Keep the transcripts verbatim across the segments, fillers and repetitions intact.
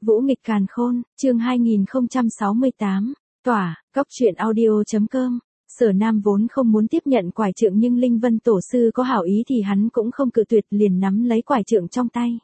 Vũ nghịch càn khôn, chương hai nghìn không trăm sáu mươi tám, tỏa, cốc truyện audio.com. Sở Nam vốn không muốn tiếp nhận quải trượng nhưng Linh Vân tổ sư có hảo ý thì hắn cũng không cự tuyệt, liền nắm lấy quải trượng trong tay.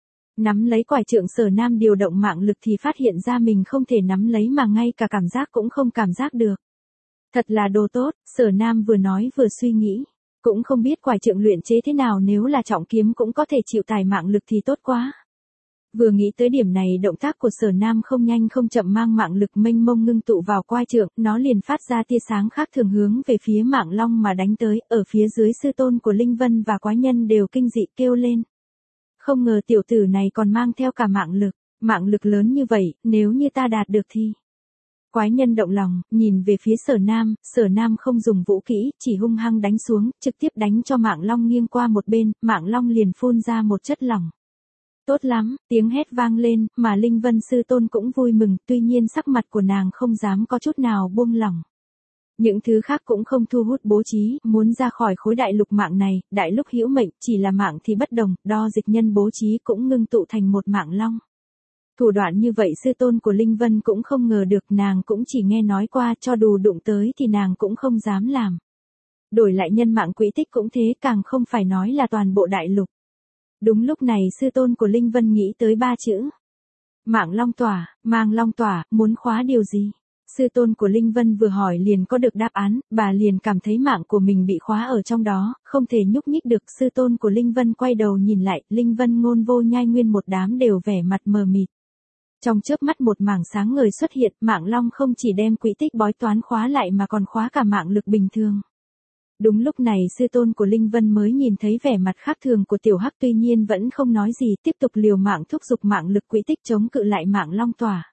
Nắm lấy quải trượng, Sở Nam điều động mạng lực thì phát hiện ra mình không thể nắm lấy mà ngay cả cảm giác cũng không cảm giác được. Thật là đồ tốt, Sở Nam vừa nói vừa suy nghĩ. Cũng không biết quải trượng luyện chế thế nào, nếu là trọng kiếm cũng có thể chịu tải mạng lực thì tốt quá. Vừa nghĩ tới điểm này, động tác của Sở Nam không nhanh không chậm mang mạng lực mênh mông ngưng tụ vào quai trượng, nó liền phát ra tia sáng khác thường hướng về phía Mạng Long mà đánh tới. Ở phía dưới, sư tôn của Linh Vân và quái nhân đều kinh dị kêu lên. Không ngờ tiểu tử này còn mang theo cả mạng lực, mạng lực lớn như vậy, nếu như ta đạt được thì... Quái nhân động lòng, nhìn về phía Sở Nam, Sở Nam không dùng vũ kỹ, chỉ hung hăng đánh xuống, trực tiếp đánh cho Mạng Long nghiêng qua một bên, Mạng Long liền phun ra một chất lỏng. Tốt lắm, tiếng hét vang lên, mà Linh Vân sư tôn cũng vui mừng, tuy nhiên sắc mặt của nàng không dám có chút nào buông lỏng. Những thứ khác cũng không thu hút bố trí, muốn ra khỏi khối đại lục mạng này, đại lúc hữu mệnh, chỉ là mạng thì bất đồng, đo dịch nhân bố trí cũng ngưng tụ thành một Mạng Long. Thủ đoạn như vậy sư tôn của Linh Vân cũng không ngờ được, nàng cũng chỉ nghe nói qua, cho dù đụng tới thì nàng cũng không dám làm. Đổi lại nhân mạng quỹ tích cũng thế, càng không phải nói là toàn bộ đại lục. Đúng lúc này sư tôn của Linh Vân nghĩ tới ba chữ. Mạng Long tỏa, mang Long tỏa, muốn khóa điều gì? Sư tôn của Linh Vân vừa hỏi liền có được đáp án, bà liền cảm thấy mạng của mình bị khóa ở trong đó, không thể nhúc nhích được. Sư tôn của Linh Vân quay đầu nhìn lại, Linh Vân Ngôn Vô Nhai nguyên một đám đều vẻ mặt mờ mịt. Trong chớp mắt một mảng sáng ngời xuất hiện, Mạng Long không chỉ đem quỹ tích bói toán khóa lại mà còn khóa cả mạng lực bình thường. Đúng lúc này sư tôn của Linh Vân mới nhìn thấy vẻ mặt khác thường của tiểu hắc, tuy nhiên vẫn không nói gì, tiếp tục liều mạng thúc giục mạng lực quỹ tích chống cự lại Mạng Long tỏa.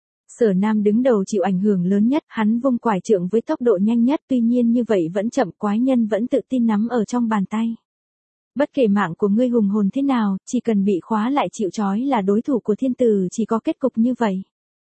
Sở Nam đứng đầu chịu ảnh hưởng lớn nhất, hắn vung quải trượng với tốc độ nhanh nhất, tuy nhiên như vậy vẫn chậm, quái nhân vẫn tự tin nắm ở trong bàn tay. Bất kể mạng của ngươi hùng hồn thế nào, chỉ cần bị khóa lại chịu trói là đối thủ của thiên tử, chỉ có kết cục như vậy.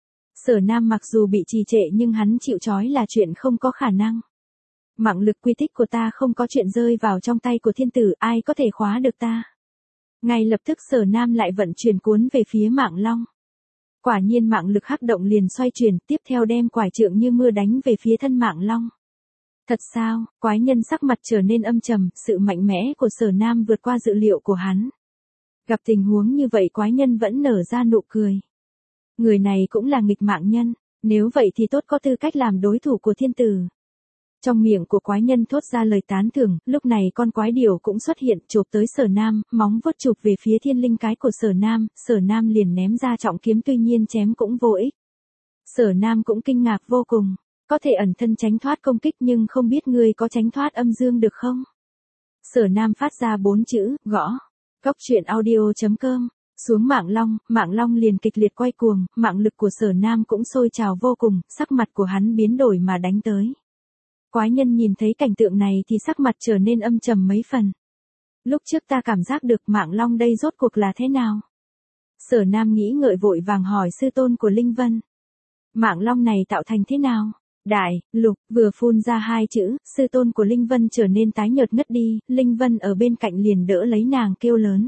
Sở Nam mặc dù bị trì trệ nhưng hắn chịu trói là chuyện không có khả năng. Mạng lực quy tích của ta không có chuyện rơi vào trong tay của thiên tử, ai có thể khóa được ta. Ngay lập tức Sở Nam lại vận chuyển cuốn về phía Mạng Long. Quả nhiên mạng lực hắc động liền xoay chuyển, tiếp theo đem quải trượng như mưa đánh về phía thân Mạng Long. Thật sao? Quái nhân sắc mặt trở nên âm trầm, sự mạnh mẽ của Sở Nam vượt qua dự liệu của hắn. Gặp tình huống như vậy quái nhân vẫn nở ra nụ cười. Người này cũng là nghịch mạng nhân, nếu vậy thì tốt, có tư cách làm đối thủ của thiên tử. Trong miệng của quái nhân thốt ra lời tán thưởng, lúc này con quái điểu cũng xuất hiện, chộp tới Sở Nam, móng vuốt chụp về phía thiên linh cái của Sở Nam, Sở Nam liền ném ra trọng kiếm, tuy nhiên chém cũng vô ích. Sở Nam cũng kinh ngạc vô cùng, có thể ẩn thân tránh thoát công kích nhưng không biết ngươi có tránh thoát âm dương được không? Sở Nam phát ra bốn chữ, gõ. Cốc truyện audio.com. Xuống Mạng Long, Mạng Long liền kịch liệt quay cuồng, mạng lực của Sở Nam cũng sôi trào vô cùng, sắc mặt của hắn biến đổi mà đánh tới. Quái nhân nhìn thấy cảnh tượng này thì sắc mặt trở nên âm trầm mấy phần. Lúc trước ta cảm giác được Mạng Long đây rốt cuộc là thế nào? Sở Nam nghĩ ngợi vội vàng hỏi sư tôn của Linh Vân. Mạng Long này tạo thành thế nào? Đại, lục, vừa phun ra hai chữ, sư tôn của Linh Vân trở nên tái nhợt ngất đi, Linh Vân ở bên cạnh liền đỡ lấy nàng kêu lớn.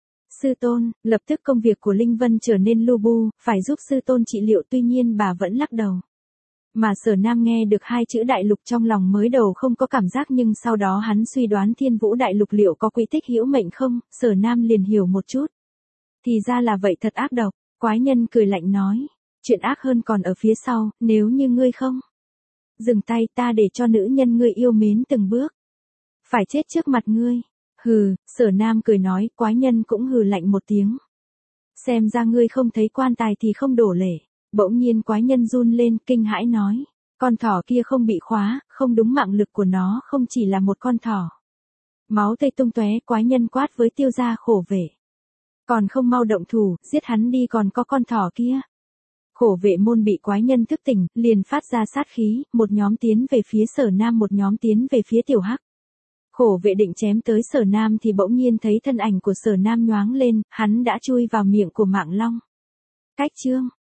Sư tôn, lập tức công việc của Linh Vân trở nên lu bu, phải giúp sư tôn trị liệu, tuy nhiên bà vẫn lắc đầu. Mà Sở Nam nghe được hai chữ đại lục trong lòng mới đầu không có cảm giác, nhưng sau đó hắn suy đoán thiên vũ đại lục liệu có quy tích hữu mệnh không, Sở Nam liền hiểu một chút. Thì ra là vậy, thật ác độc, quái nhân cười lạnh nói. Chuyện ác hơn còn ở phía sau, nếu như ngươi không dừng tay, ta để cho nữ nhân ngươi yêu mến từng bước phải chết trước mặt ngươi. Hừ, Sở Nam cười nói, quái nhân cũng hừ lạnh một tiếng. Xem ra ngươi không thấy quan tài thì không đổ lệ. Bỗng nhiên quái nhân run lên, kinh hãi nói, con thỏ kia không bị khóa, không đúng, mạng lực của nó không chỉ là một con thỏ. Máu tươi tung tóe, quái nhân quát với Tiêu Gia Khổ Vệ. Còn không mau động thủ, giết hắn đi, còn có con thỏ kia. Khổ Vệ môn bị quái nhân thức tỉnh, liền phát ra sát khí, một nhóm tiến về phía Sở Nam, một nhóm tiến về phía Tiểu Hắc. Khổ Vệ định chém tới Sở Nam thì bỗng nhiên thấy thân ảnh của Sở Nam nhoáng lên, hắn đã chui vào miệng của Mạng Long. Cách chương